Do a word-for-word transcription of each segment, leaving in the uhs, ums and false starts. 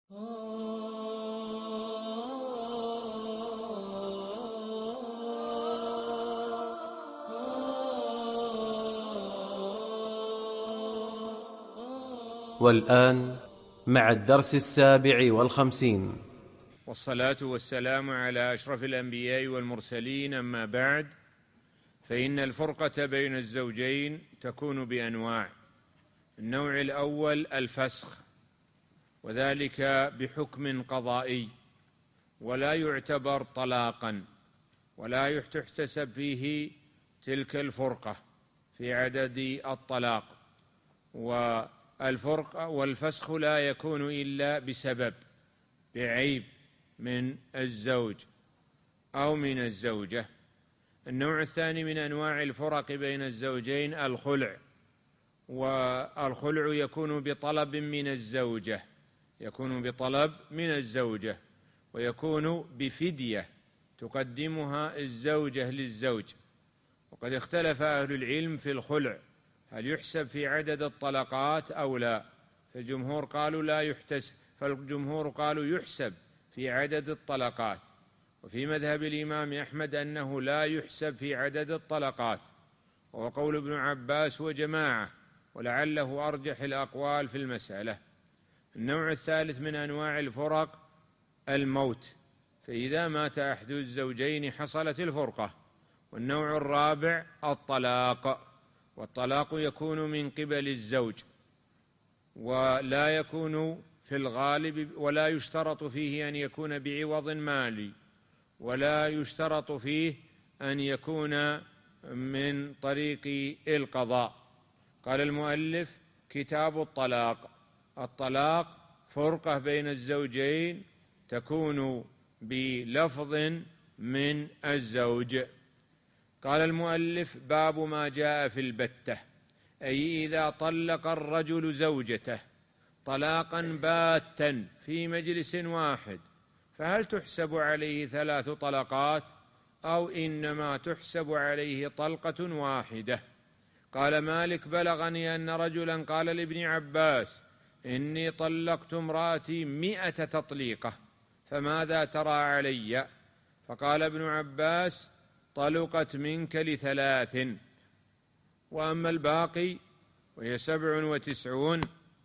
والآن مع الدرس السابع والخمسين. والصلاة والسلام على أشرف الأنبياء والمرسلين، أما بعد، فإن الفرقة بين الزوجين تكون بأنواع. النوع الأول الفسخ، وذلك بحكم قضائي، ولا يعتبر طلاقا، ولا تحتسب فيه تلك الفرقة في عدد الطلاق. والفرقة والفسخ لا يكون إلا بسبب، بعيب من الزوج أو من الزوجة. النوع الثاني من أنواع الفرق بين الزوجين الخلع، والخلع يكون بطلب من الزوجة يكون بطلب من الزوجة ويكون بفدية تقدمها الزوجة للزوج. وقد اختلف أهل العلم في الخلع، هل يحسب في عدد الطلقات أو لا؟ فالجمهور قالوا لا يحتسب فالجمهور قالوا يحسب في عدد الطلقات، وفي مذهب الإمام أحمد أنه لا يحسب في عدد الطلقات، وهو قول ابن عباس وجماعة، ولعله أرجح الأقوال في المسألة. النوع الثالث من أنواع الفرق الموت، فإذا مات أحد الزوجين حصلت الفرقة. والنوع الرابع الطلاق، والطلاق يكون من قبل الزوج، ولا يكون في الغالب، ولا يشترط فيه أن يكون بعوض مالي، ولا يشترط فيه أن يكون من طريق القضاء. قال المؤلف: كتاب الطلاق. الطلاق فرقة بين الزوجين تكون بلفظ من الزوج. قال المؤلف: باب ما جاء في البتة، أي إذا طلق الرجل زوجته طلاقا باتا في مجلس واحد، فهل تحسب عليه ثلاث طلقات أو إنما تحسب عليه طلقة واحدة؟ قال مالك: بلغني أن رجلا قال لابن عباس: إني طلقت امرأتي مئة تطليقة، فماذا ترى علي؟ فقال ابن عباس: طلقت منك لثلاث، وأما الباقي وهي سبع وتسعون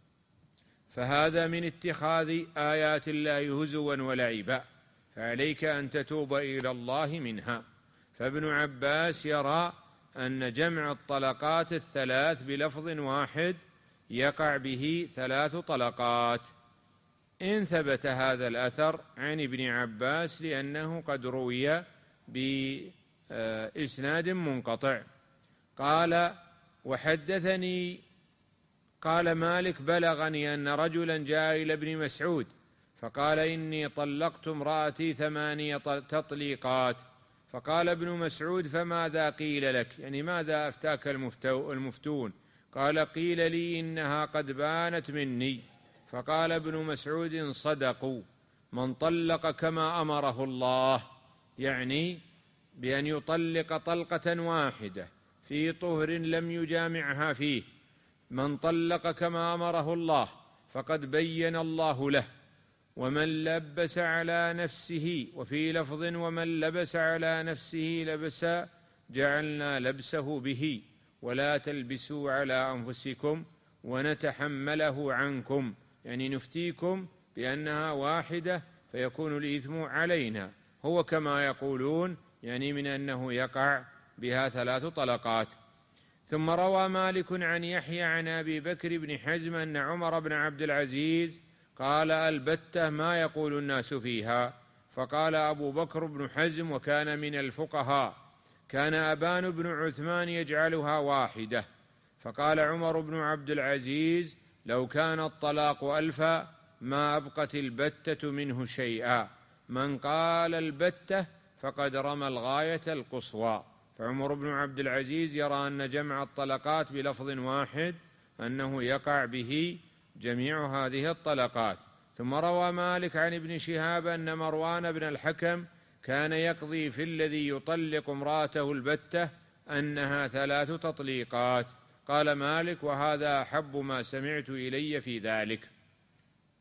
فهذا من اتخاذ آيات الله هزوا ولعبا، فعليك أن تتوب إلى الله منها. فابن عباس يرى أن جمع الطلقات الثلاث بلفظ واحد يقع به ثلاث طلقات، إن ثبت هذا الأثر عن ابن عباس، لأنه قد روي بإسناد منقطع. قال: وحدثني قال مالك: بلغني أن رجلا جاء إلى ابن مسعود فقال: إني طلقت امرأتي ثمانية تطليقات. فقال ابن مسعود: فماذا قيل لك؟ يعني ماذا أفتاك المفتون؟ قال: قيل لي إنها قد بانت مني. فقال ابن مسعود: صدقوا، من طلق كما أمره الله، يعني بأن يطلق طلقة واحدة في طهر لم يجامعها فيه، من طلق كما أمره الله فقد بين الله له. ومن لبس على نفسه، وفي لفظ: ومن لبس على نفسه لبس جعلنا لبسه به، ولا تلبسوا على أنفسكم ونتحمله عنكم، يعني نفتيكم بأنها واحدة فيكون الإثم علينا، هو كما يقولون، يعني من أنه يقع بها ثلاث طلقات. ثم روى مالك عن يحيى عن أبي بكر بن حزم أن عمر بن عبد العزيز قال: البتة ما يقول الناس فيها؟ فقال أبو بكر بن حزم، وكان من الفقهاء: كان أبان بن عثمان يجعلها واحدة. فقال عمر بن عبد العزيز: لو كان الطلاق ألفا ما أبقت البتة منه شيئا، من قال البتة فقد رمى الغاية القصوى. فعمر بن عبد العزيز يرى أن جمع الطلقات بلفظ واحد أنه يقع به جميع هذه الطلقات. ثم روى مالك عن ابن شهاب أن مروان بن الحكم كان يقضي في الذي يطلق امرأته البتة أنها ثلاث تطليقات. قال مالك: وهذا أحب ما سمعت إلي في ذلك.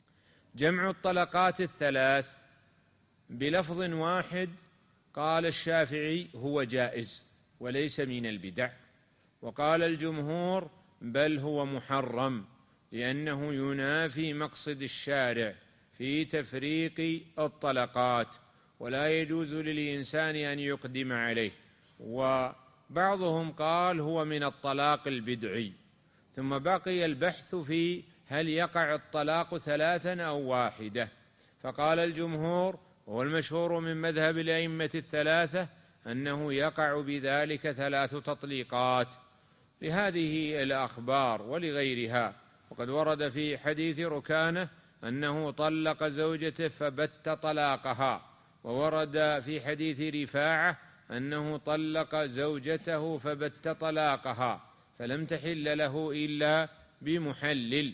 جمع الطلقات الثلاث بلفظ واحد قال الشافعي هو جائز وليس من البدع، وقال الجمهور بل هو محرم، لأنه ينافي مقصد الشارع في تفريق الطلقات، ولا يجوز للإنسان أن يقدم عليه. وبعضهم قال هو من الطلاق البدعي. ثم بقي البحث في هل يقع الطلاق ثلاثا أو واحدة، فقال الجمهور وهو المشهور من مذهب الأئمة الثلاثة أنه يقع بذلك ثلاث تطليقات لهذه الأخبار ولغيرها. وقد ورد في حديث ركانة أنه طلق زوجته فبت طلاقها، وورد في حديث رفاعة أنه طلق زوجته فبت طلاقها فلم تحل له إلا بمحلل.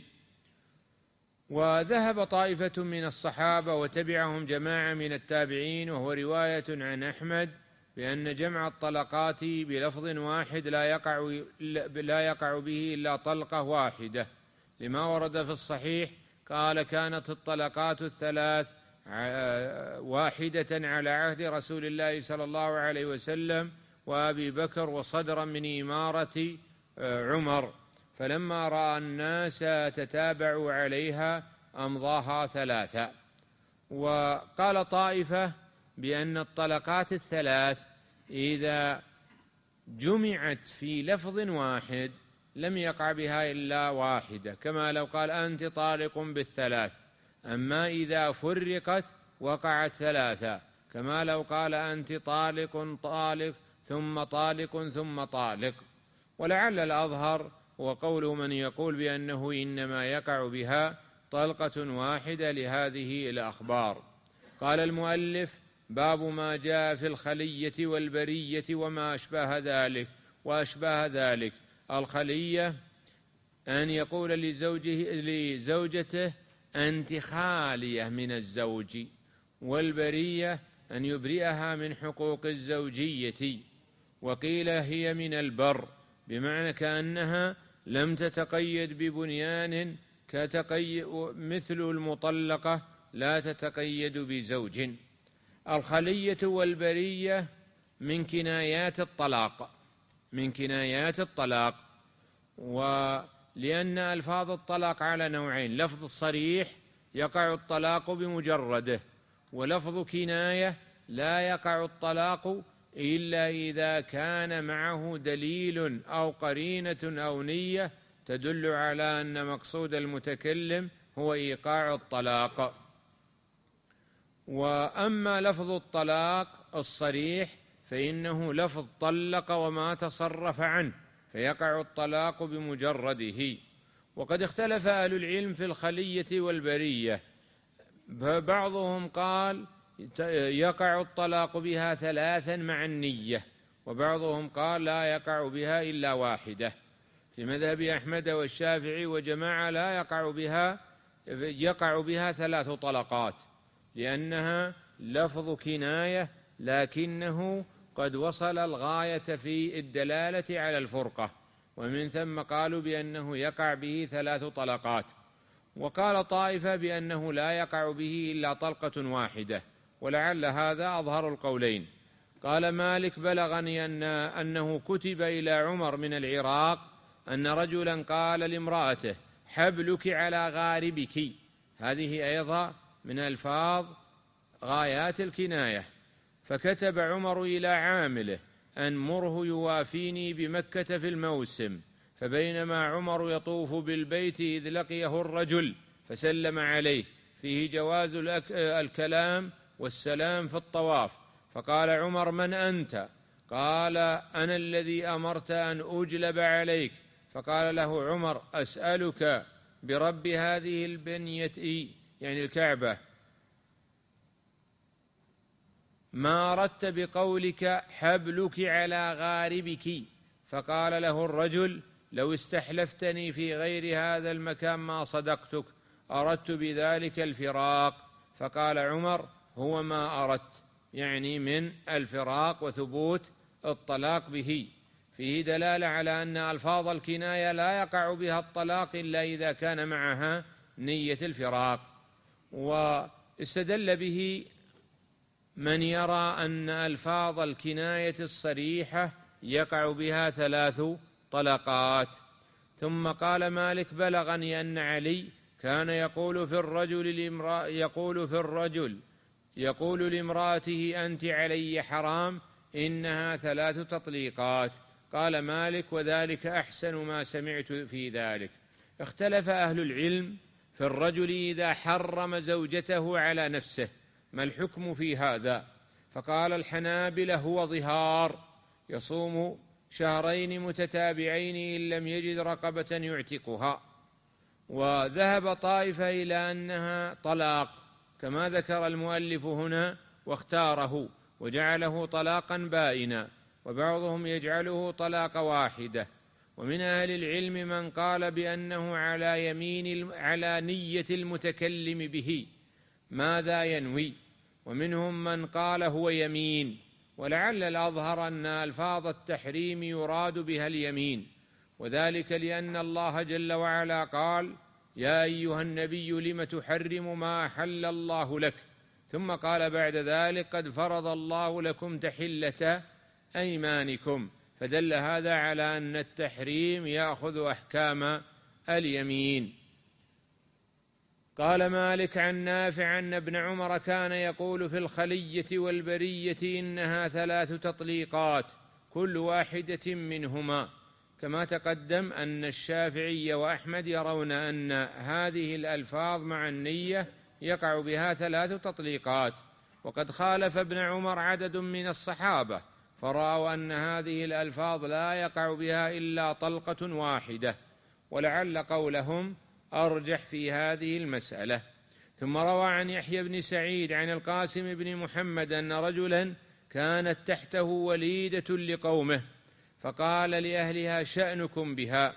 وذهب طائفة من الصحابة وتبعهم جماعة من التابعين، وهو رواية عن أحمد، بأن جمع الطلقات بلفظ واحد لا يقع, لا يقع به إلا طلقة واحدة، لما ورد في الصحيح قال كانت الطلقات الثلاث واحدة على عهد رسول الله صلى الله عليه وسلم وأبي بكر وصدرا من إمارة عمر، فلما رأى الناس تتابعوا عليها أمضاها ثلاثة. وقال طائفة بأن الطلقات الثلاث إذا جمعت في لفظ واحد لم يقع بها إلا واحدة، كما لو قال أنت طالق بالثلاث، أما إذا فرقت وقعت ثلاثة، كما لو قال أنت طالق طالق ثم طالق ثم طالق. ولعل الأظهر وقول من يقول بأنه إنما يقع بها طلقة واحدة لهذه الأخبار. قال المؤلف باب ما جاء في الخلية والبرية وما أشبه ذلك وأشبه ذلك. الخلية أن يقول لزوجه لزوجته أنت خالية من الزوج، والبرية أن يبرئها من حقوق الزوجية، وقيل هي من البر، بمعنى كأنها لم تتقيد ببنيان كتقيد مثل المطلقة لا تتقيد بزوج. الخلية والبرية من كنايات الطلاق من كنايات الطلاق ولأن ألفاظ الطلاق على نوعين: لفظ صريح يقع الطلاق بمجرده، ولفظ كناية لا يقع الطلاق إلا إذا كان معه دليل أو قرينة أو نية تدل على أن مقصود المتكلم هو إيقاع الطلاق. وأما لفظ الطلاق الصريح فإنه لفظ طلق وما تصرف عنه، فيقع الطلاق بمجرده. وقد اختلف أهل العلم في الخلية والبرية، فبعضهم قال يقع الطلاق بها ثلاثا مع النية، وبعضهم قال لا يقع بها إلا واحدة. في مذهب أحمد والشافعي وجماعة لا يقع بها يقع بها ثلاث طلقات، لأنها لفظ كناية لكنه قد وصل الغاية في الدلالة على الفرقة، ومن ثم قالوا بأنه يقع به ثلاث طلقات. وقال طائفة بأنه لا يقع به إلا طلقة واحدة، ولعل هذا أظهر القولين. قال مالك بلغني أن أنه كتب إلى عمر من العراق أن رجلا قال لامرأته حبلك على غاربك، هذه أيضا من ألفاظ غايات الكناية. فكتب عمر إلى عامله أن مره يوافيني بمكة في الموسم، فبينما عمر يطوف بالبيت إذ لقيه الرجل فسلم عليه، فيه جواز الكلام والسلام في الطواف. فقال عمر من أنت؟ قال أنا الذي أمرت أن أجلب عليك. فقال له عمر أسألك برب هذه البنية، يعني الكعبة، ما أردت بقولك حبلك على غاربك؟ فقال له الرجل لو استحلفتني في غير هذا المكان ما صدقتك، أردت بذلك الفراق. فقال عمر هو ما أردت، يعني من الفراق وثبوت الطلاق به. فيه دلالة على أن ألفاظ الكناية لا يقع بها الطلاق إلا إذا كان معها نية الفراق. واستدل به من يرى أن ألفاظ الكناية الصريحة يقع بها ثلاث طلقات. ثم قال مالك: بلغني أن علي كان يقول في الرجل لامرأة يقول في الرجل يقول لامرأته: أنت علي حرام، إنها ثلاث تطليقات. قال مالك: وذلك أحسن ما سمعت في ذلك. اختلف أهل العلم في الرجل إذا حرم زوجته على نفسه ما الحكم في هذا؟ فقال الحنابلة: هو ظهار، يصوم شهرين متتابعين إن لم يجد رقبة يعتقها. وذهب طائفة إلى أنها طلاق كما ذكر المؤلف هنا واختاره وجعله طلاقا بائنا، وبعضهم يجعله طلاق واحدة. ومن أهل العلم من قال بأنه على يمين على نية المتكلم به ماذا ينوي، ومنهم من قال هو يمين، ولعل الأظهر أن ألفاظ التحريم يراد بها اليمين، وذلك لأن الله جل وعلا قال: يا أيها النبي لم تحرم ما أحل الله لك، ثم قال بعد ذلك: قد فرض الله لكم تحلة أيمانكم، فدل هذا على أن التحريم يأخذ أحكام اليمين. قال مالك عن نافع أن ابن عمر كان يقول في الخلية والبرية: إنها ثلاث تطليقات كل واحدة منهما. كما تقدم أن الشافعي وأحمد يرون أن هذه الألفاظ مع النية يقع بها ثلاث تطليقات، وقد خالف ابن عمر عدد من الصحابة فرأوا أن هذه الألفاظ لا يقع بها إلا طلقة واحدة، ولعل قولهم أرجح في هذه المسألة. ثم روى عن يحيى بن سعيد عن القاسم بن محمد أن رجلا كانت تحته وليدة لقومه، فقال لأهلها: شأنكم بها،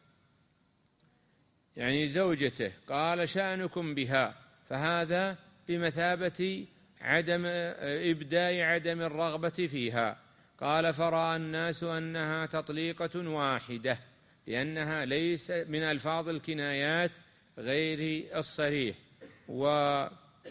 يعني زوجته، قال: شأنكم بها، فهذا بمثابة عدم إبداء عدم الرغبة فيها. قال: فرأى الناس أنها تطليقة واحدة لأنها ليس من ألفاظ الكنايات غير الصريح. وقال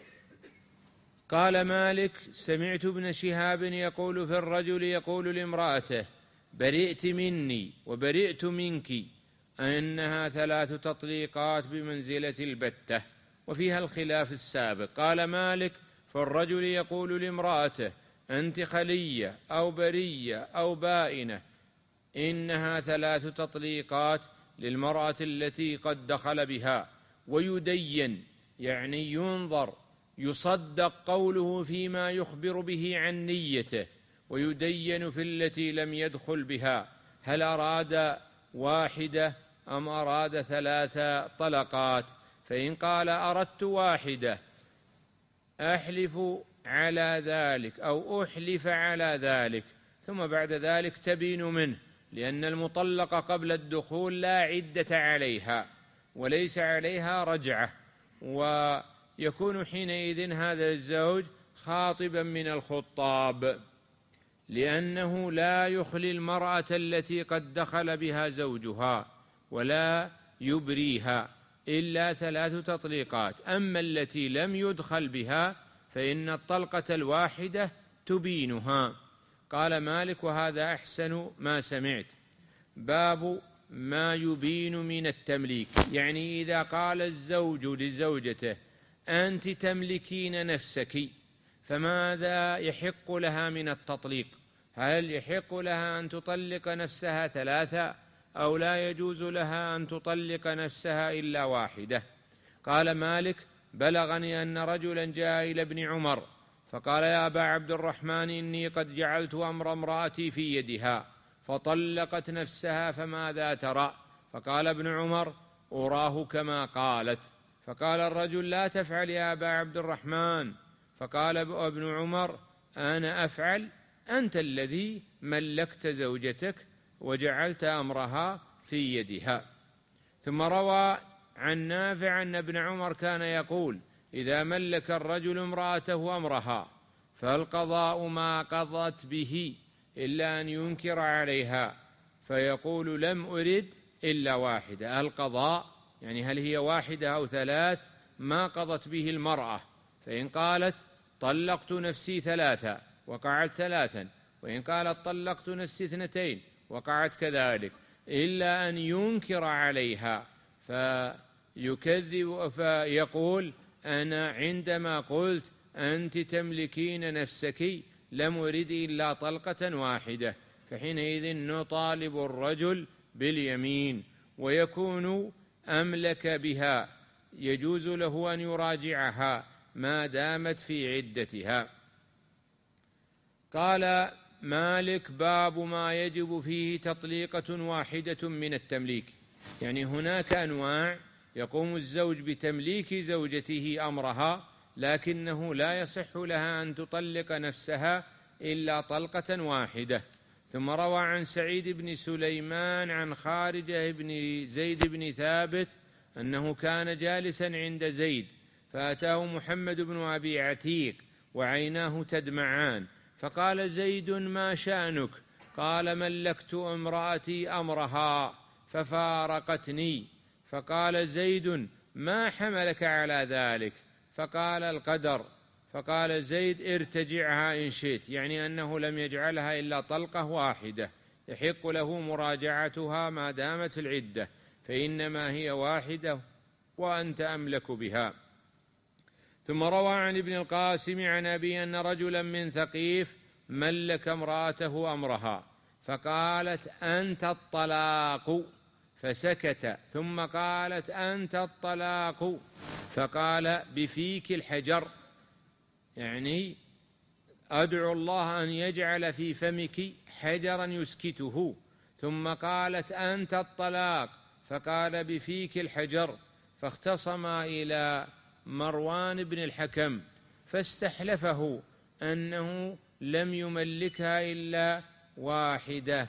مالك: سمعت ابن شهاب يقول في الرجل يقول لامرأته: برئت مني وبرئت منك، أنها ثلاث تطليقات بمنزلة البتة، وفيها الخلاف السابق. قال مالك: فالرجل يقول لامرأته: أنت خلية أو برية أو بائنة، إنها ثلاث تطليقات للمرأة التي قد دخل بها. ويدين، يعني ينظر، يصدق قوله فيما يخبر به عن نيته، ويدين في التي لم يدخل بها هل أراد واحدة أم أراد ثلاث طلقات. فإن قال: أردت واحدة، أحلف على ذلك أو أحلف على ذلك، ثم بعد ذلك تبين منه، لأن المطلقة قبل الدخول لا عدة عليها وليس عليها رجعة، ويكون حينئذ هذا الزوج خاطبا من الخطاب، لأنه لا يخلي المرأة التي قد دخل بها زوجها ولا يبريها إلا ثلاث تطليقات. أما التي لم يدخل بها فإن الطلقة الواحدة تبينها. قال مالك: وهذا أحسن ما سمعت. باب ما يبين من التمليك، يعني إذا قال الزوج لزوجته: أنت تملكين نفسك، فماذا يحق لها من التطليق؟ هل يحق لها أن تطلق نفسها ثلاثة أو لا يجوز لها أن تطلق نفسها إلا واحدة؟ قال مالك: بلغني أن رجلا جاء إلى ابن عمر فقال: يا أبا عبد الرحمن، إني قد جعلت أمر امرأتي في يدها فطلقت نفسها، فماذا ترى؟ فقال ابن عمر: أراه كما قالت. فقال الرجل: لا تفعل يا أبا عبد الرحمن. فقال ابن عمر: أنا أفعل، أنت الذي ملكت زوجتك وجعلت أمرها في يدها. ثم روى عن نافع أن ابن عمر كان يقول: إذا ملك الرجل امرأته أمرها فالقضاء ما قضت به إلا أن ينكر عليها فيقول: لم أرد إلا واحدة. القضاء يعني هل هي واحدة أو ثلاث ما قضت به المرأة، فإن قالت طلقت نفسي ثلاثا وقعت ثلاثا، وإن قالت طلقت نفسي اثنتين وقعت كذلك، إلا أن ينكر عليها فيكذب فيقول أنا عندما قلت أنت تملكين نفسك لم أرد إلا طلقة واحدة، فحينئذ نطالب الرجل باليمين ويكون أملك بها، يجوز له أن يراجعها ما دامت في عدتها. قال مالك باب ما يجب فيه تطليقة واحدة من التمليك، يعني هناك أنواع يقوم الزوج بتمليك زوجته أمرها، لكنه لا يصح لها أن تطلق نفسها إلا طلقة واحدة. ثم روى عن سعيد بن سليمان عن خارجة بن زيد بن ثابت أنه كان جالسا عند زيد فأتاه محمد بن أبي عتيق وعيناه تدمعان، فقال زيد ما شأنك؟ قال ملكت امرأتي أمرها ففارقتني. فقال زيد ما حملك على ذلك؟ فقال القدر. فقال زيد ارتجعها إن شئت، يعني أنه لم يجعلها إلا طلقة واحدة، يحق له مراجعتها ما دامت في العدة، فإنما هي واحدة وأنت أملك بها. ثم روى عن ابن القاسم عن أبي أن رجلا من ثقيف ملك امرأته أمرها فقالت أنت الطلاق، فسكت، ثم قالت أنت الطلاق، فقال بفيك الحجر، يعني أدعو الله أن يجعل في فمك حجرا يسكته. ثم قالت أنت الطلاق، فقال بفيك الحجر. فاختصما إلى مروان بن الحكم فاستحلفه أنه لم يملكها إلا واحدة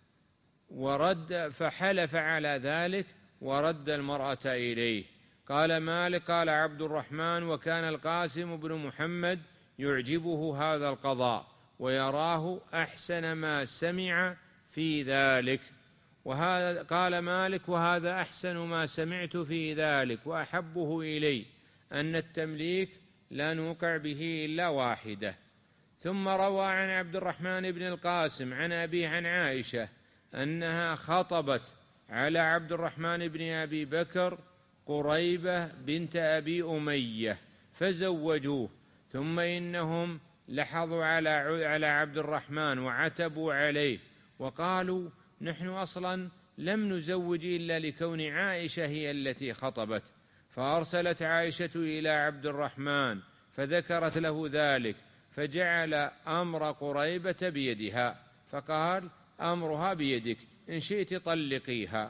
ورد، فحلف على ذلك ورد المرأة إليه. قال مالك قال عبد الرحمن وكان القاسم بن محمد يعجبه هذا القضاء ويراه أحسن ما سمع في ذلك. وهذا قال مالك وهذا أحسن ما سمعت في ذلك وأحبه إلي أن التمليك لا نوقع به إلا واحدة. ثم روى عن عبد الرحمن بن القاسم عن أبيه عن عائشة أنها خطبت على عبد الرحمن بن أبي بكر قريبة بنت أبي أمية فزوجوه، ثم إنهم لحظوا على على عبد الرحمن وعتبوا عليه وقالوا نحن أصلا لم نزوج إلا لكون عائشة هي التي خطبت. فأرسلت عائشة إلى عبد الرحمن فذكرت له ذلك، فجعل أمر قريبة بيدها، فقال أمرها بيدك، إن شئت طلقيها،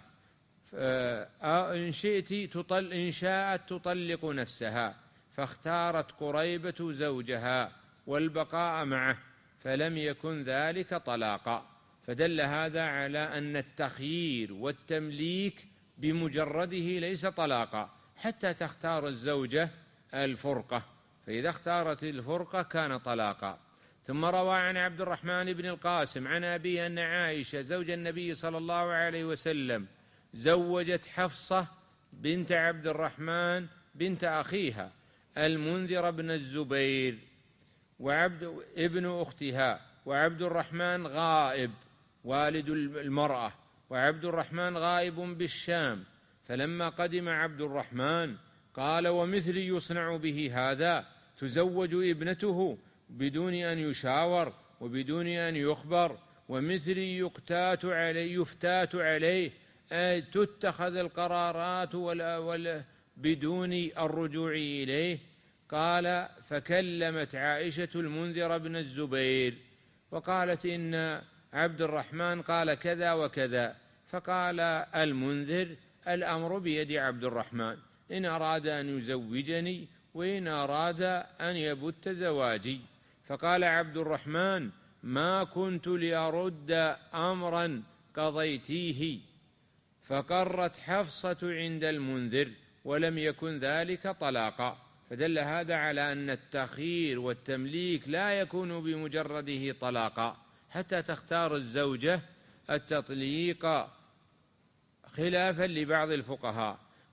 إن شئت تطل إن شاءت تطلق نفسها. فاختارت قريبة زوجها والبقاء معه، فلم يكن ذلك طلاقا. فدل هذا على أن التخيير والتمليك بمجرده ليس طلاقا حتى تختار الزوجة الفرقة، فإذا اختارت الفرقة كان طلاقا. ثم روى عن عبد الرحمن بن القاسم عن أبيه أن عائشة زوج النبي صلى الله عليه وسلم زوجت حفصة بنت عبد الرحمن بنت أخيها المنذر بن الزبير وعبد ابن أختها، وعبد الرحمن غائب والد المرأة، وعبد الرحمن غائب بالشام. فلما قدم عبد الرحمن قال ومثلي يصنع به هذا؟ تزوج ابنته بدون أن يشاور وبدون أن يخبر، ومثلي يقتات عليه يفتات عليه، تتخذ القرارات ولا ولا بدون الرجوع إليه. قال فكلمت عائشة المنذر بن الزبير وقالت إن عبد الرحمن قال كذا وكذا، فقال المنذر الأمر بيد عبد الرحمن، إن أراد أن يزوجني وإن أراد أن يبت زواجي. فقال عبد الرحمن ما كنت لأرد أمرا قضيتيه. فقرت حفصة عند المنذر ولم يكن ذلك طلاقا. فدل هذا على أن التخيير والتمليك لا يكون بمجرده طلاقا حتى تختار الزوجة التطليق، خلافا لبعض الفقهاء.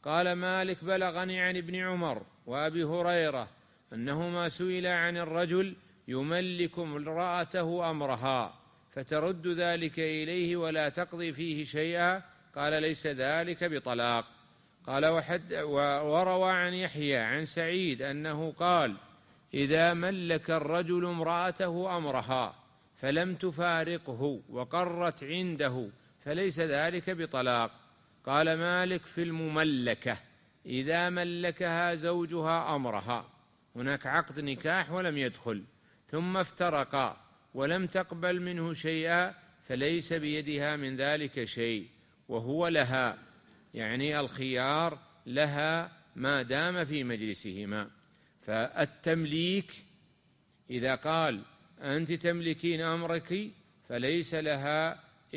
قال مالك بلغني عن ابن عمر وأبي هريرة أنهما سئلا عن الرجل يملك امرأته أمرها فترد ذلك إليه ولا تقضي فيه شيئا، قال ليس ذلك بطلاق. قال وحد وروى عن يحيى عن سعيد أنه قال إذا ملك الرجل امرأته أمرها فلم تفارقه وقرت عنده فليس ذلك بطلاق. قال مالك في المملكة إذا ملكها زوجها أمرها، هناك عقد نكاح ولم يدخل ثم افترقا ولم تقبل منه شيئا فليس بيدها من ذلك شيء وهو لها، يعني الخيار لها ما دام في مجلسهما. فالتمليك إذا قال أنت تملكين أمرك فليس لها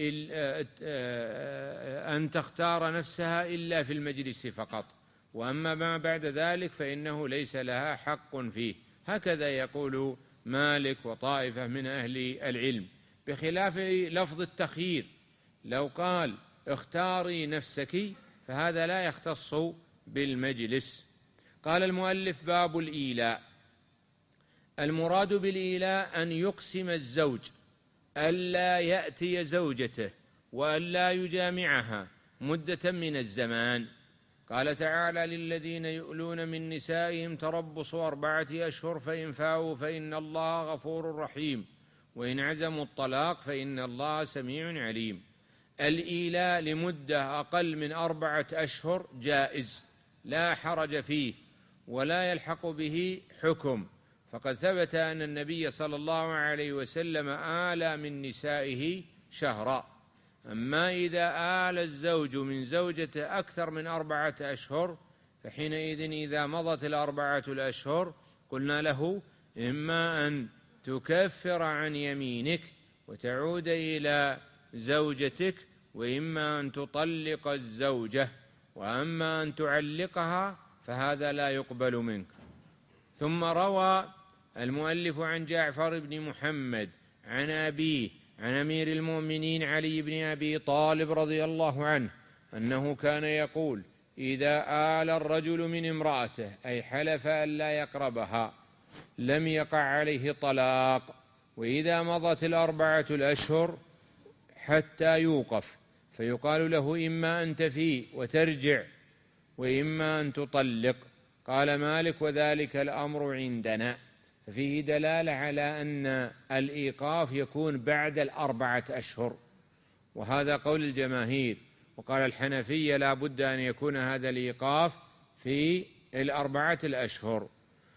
أن تختار نفسها إلا في المجلس فقط، وأما ما بعد ذلك فإنه ليس لها حق فيه. هكذا يقول مالك وطائفة من أهل العلم، بخلاف لفظ التخيير. لو قال اختاري نفسك فهذا لا يختص بالمجلس. قال المؤلف باب الإيلاء. المراد بالإيلاء أن يقسم الزوج ألا يأتي زوجته وألا يجامعها مدة من الزمان. قال تعالى للذين يؤلون من نسائهم تربص أربعة أشهر فإن فاءوا فإن الله غفور رحيم وإن عزموا الطلاق فإن الله سميع عليم. الإيلاء لمدة أقل من أربعة أشهر جائز لا حرج فيه ولا يلحق به حكم، فقد ثبت أن النبي صلى الله عليه وسلم آلى من نسائه شهرا. أما إذا آل الزوج من زوجته أكثر من أربعة أشهر فحينئذ إذا مضت الأربعة الأشهر قلنا له إما أن تكفر عن يمينك وتعود إلى زوجتك، وإما أن تطلق الزوجة، وأما أن تعلقها فهذا لا يقبل منك. ثم روى المؤلف عن جعفر بن محمد عن أبيه عن أمير المؤمنين علي بن أبي طالب رضي الله عنه أنه كان يقول إذا آل الرجل من امرأته أي حلف أن لا يقربها لم يقع عليه طلاق، وإذا مضت الأربعة الأشهر حتى يوقف فيقال له إما أن تفي وترجع وإما أن تطلق. قال مالك وذلك الأمر عندنا، ففيه دلالة على أن الإيقاف يكون بعد الأربعة أشهر، وهذا قول الجماهير. وقال الحنفية لا بد أن يكون هذا الإيقاف في الأربعة الأشهر.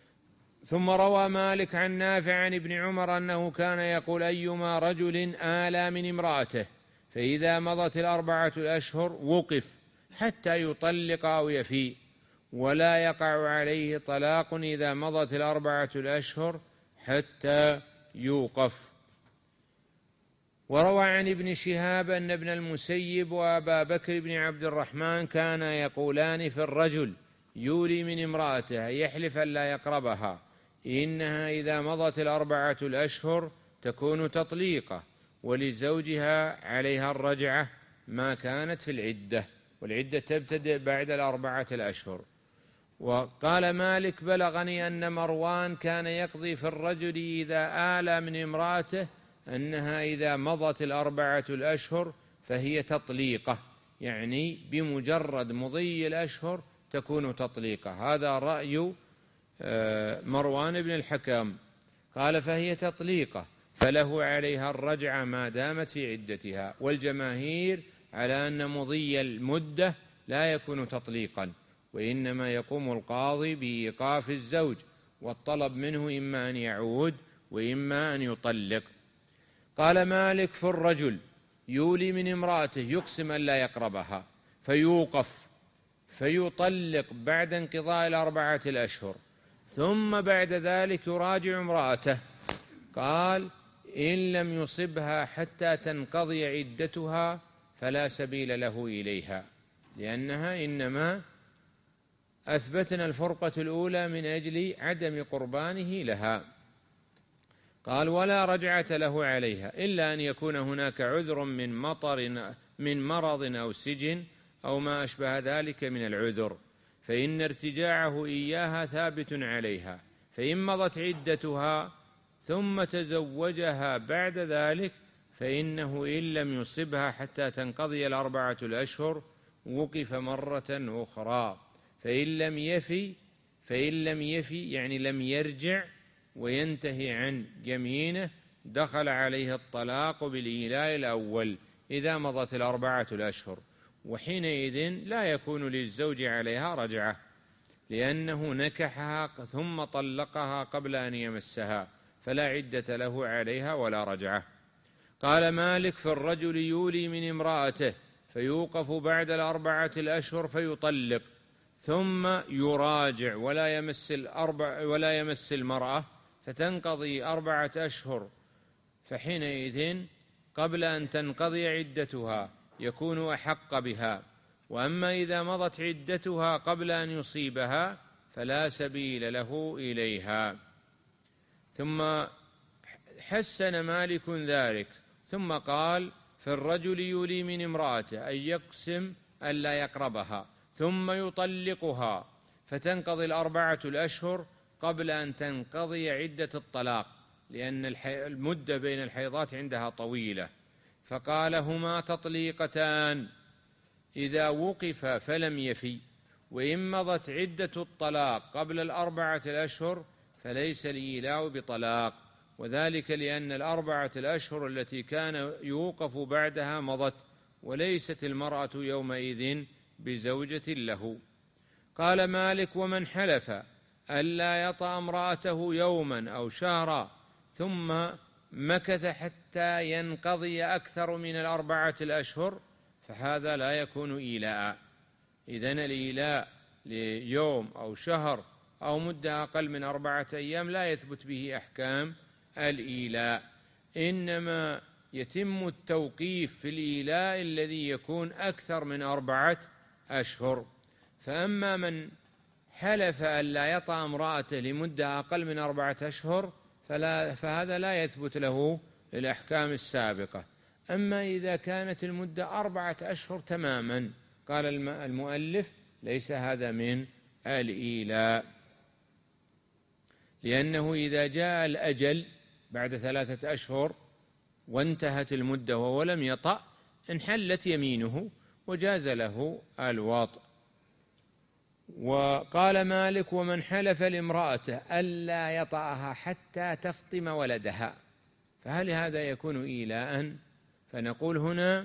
ثم روى مالك عن نافع عن ابن عمر أنه كان يقول أيما رجل آلى من امرأته فإذا مضت الأربعة الأشهر وقف حتى يطلق أو يفي، ولا يقع عليه طلاق إذا مضت الأربعة الأشهر حتى يوقف. وروى عن ابن شهاب أن ابن المسيب وأبا بكر بن عبد الرحمن كانا يقولان في الرجل يولي من امرأته يحلف أن لا يقربها إنها إذا مضت الأربعة الأشهر تكون تطليقة ولزوجها عليها الرجعة ما كانت في العدة، والعدة تبتدئ بعد الأربعة الأشهر. وقال مالك بلغني أن مروان كان يقضي في الرجل إذا آلى من امرأته أنها إذا مضت الأربعة الأشهر فهي تطليقة، يعني بمجرد مضي الأشهر تكون تطليقة. هذا رأي مروان بن الحكم، قال فهي تطليقة فله عليها الرجعة ما دامت في عدتها. والجماهير على أن مضي المدة لا يكون تطليقا، وإنما يقوم القاضي بإيقاف الزوج والطلب منه إما أن يعود وإما أن يطلق. قال مالك في الرجل يولي من امرأته يقسم أن لا يقربها فيوقف فيطلق بعد انقضاء الأربعة الأشهر ثم بعد ذلك يراجع امرأته. قال إن لم يصبها حتى تنقضي عدتها فلا سبيل له إليها، لأنها إنما أثبتنا الفرقة الأولى من أجل عدم قربانه لها. قال ولا رجعة له عليها إلا أن يكون هناك عذر من مطر من مرض أو سجن أو ما أشبه ذلك من العذر، فإن ارتجاعه إياها ثابت عليها، فإن مضت عدتها ثم تزوجها بعد ذلك فإنه إن لم يصبها حتى تنقضي الأربعة الأشهر وقف مرة أخرى، فإن لم يفي فإن لم يفي يعني لم يرجع وينتهي عن يمينه دخل عليه الطلاق بالإيلاء الأول إذا مضت الأربعة الأشهر، وحينئذ لا يكون للزوج عليها رجعة، لأنه نكحها ثم طلقها قبل أن يمسها، فلا عدة له عليها ولا رجعة. قال مالك: في الرجل يولي من امرأته فيوقف بعد الأربعة الأشهر فيطلق ثم يراجع ولا يمس الأربع ولا يمس المرأة فتنقضي أربعة أشهر، فحينئذ قبل أن تنقضي عدتها يكون أحق بها. وأما إذا مضت عدتها قبل أن يصيبها فلا سبيل له إليها. ثم حسن مالك ذلك ثم قال: في الرجل يولي من امرأته أن يقسم ألا يقربها ثم يطلقها فتنقضي الأربعة الأشهر قبل أن تنقضي عدة الطلاق، لأن المدة بين الحيضات عندها طويلة، فقال: هما تطليقتان إذا وقف فلم يفي، وإن مضت عدة الطلاق قبل الأربعة الأشهر فليس الإيلاء بطلاق، وذلك لأن الأربعة الأشهر التي كان يوقف بعدها مضت، وليست المرأة يومئذ بزوجة له. قال مالك: ومن حلف ألا يطأ امرأته يوما أو شهرا ثم مكث حتى ينقضي أكثر من الأربعة الأشهر فهذا لا يكون إيلاء. إذن الإيلاء ليوم أو شهر أو مدة أقل من أربعة أيام لا يثبت به أحكام الإيلاء، إنما يتم التوقيف في الإيلاء الذي يكون أكثر من أربعة أشهر. فأما من حلف ألا يطأ امرأته لمدة أقل من أربعة أشهر فلا فهذا لا يثبت له الأحكام السابقة. أما إذا كانت المدة أربعة أشهر تماما قال المؤلف: ليس هذا من الإيلاء، لأنه إذا جاء الأجل بعد ثلاثة أشهر وانتهت المدة وهو لم يطأ انحلت يمينه وجاز له الوطء. وقال مالك: ومن حلف لامرأته ألا يطأها حتى تفطم ولدها فهل هذا يكون إيلاء؟ فنقول هنا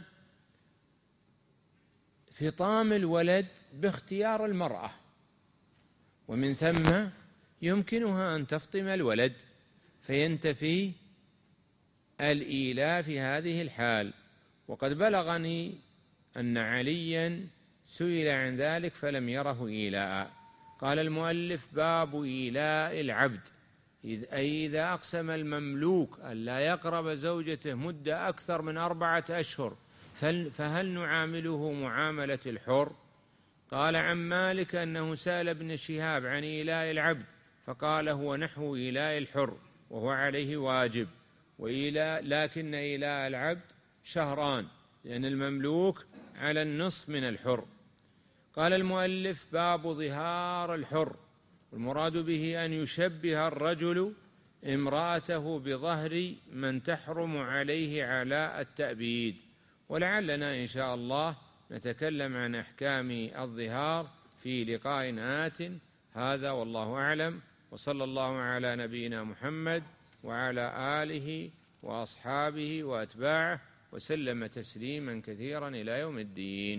فطام الولد باختيار المرأة، ومن ثم يمكنها أن تفطم الولد فينتفي الإيلاء في هذه الحال. وقد بلغني أن عليا سئل عن ذلك فلم يره إيلاء. قال المؤلف: باب إيلاء العبد، أي إذا أقسم المملوك ألا يقرب زوجته مدة أكثر من أربعة أشهر فهل نعامله معاملة الحر؟ قال عن مالك أنه سأل ابن شهاب عن إيلاء العبد فقال: هو نحو إيلاء الحر وهو عليه واجب، وإيلاء لكن إيلاء العبد شهران لأن المملوك على النصف من الحر. قال المؤلف: باب ظهار الحر، والمراد به أن يشبه الرجل امرأته بظهر من تحرم عليه على التأبيد. ولعلنا إن شاء الله نتكلم عن أحكام الظهار في لقاء آت. هذا والله أعلم، وصلى الله على نبينا محمد وعلى آله وأصحابه وأتباعه وسلم تسليما كثيرا إلى يوم الدين.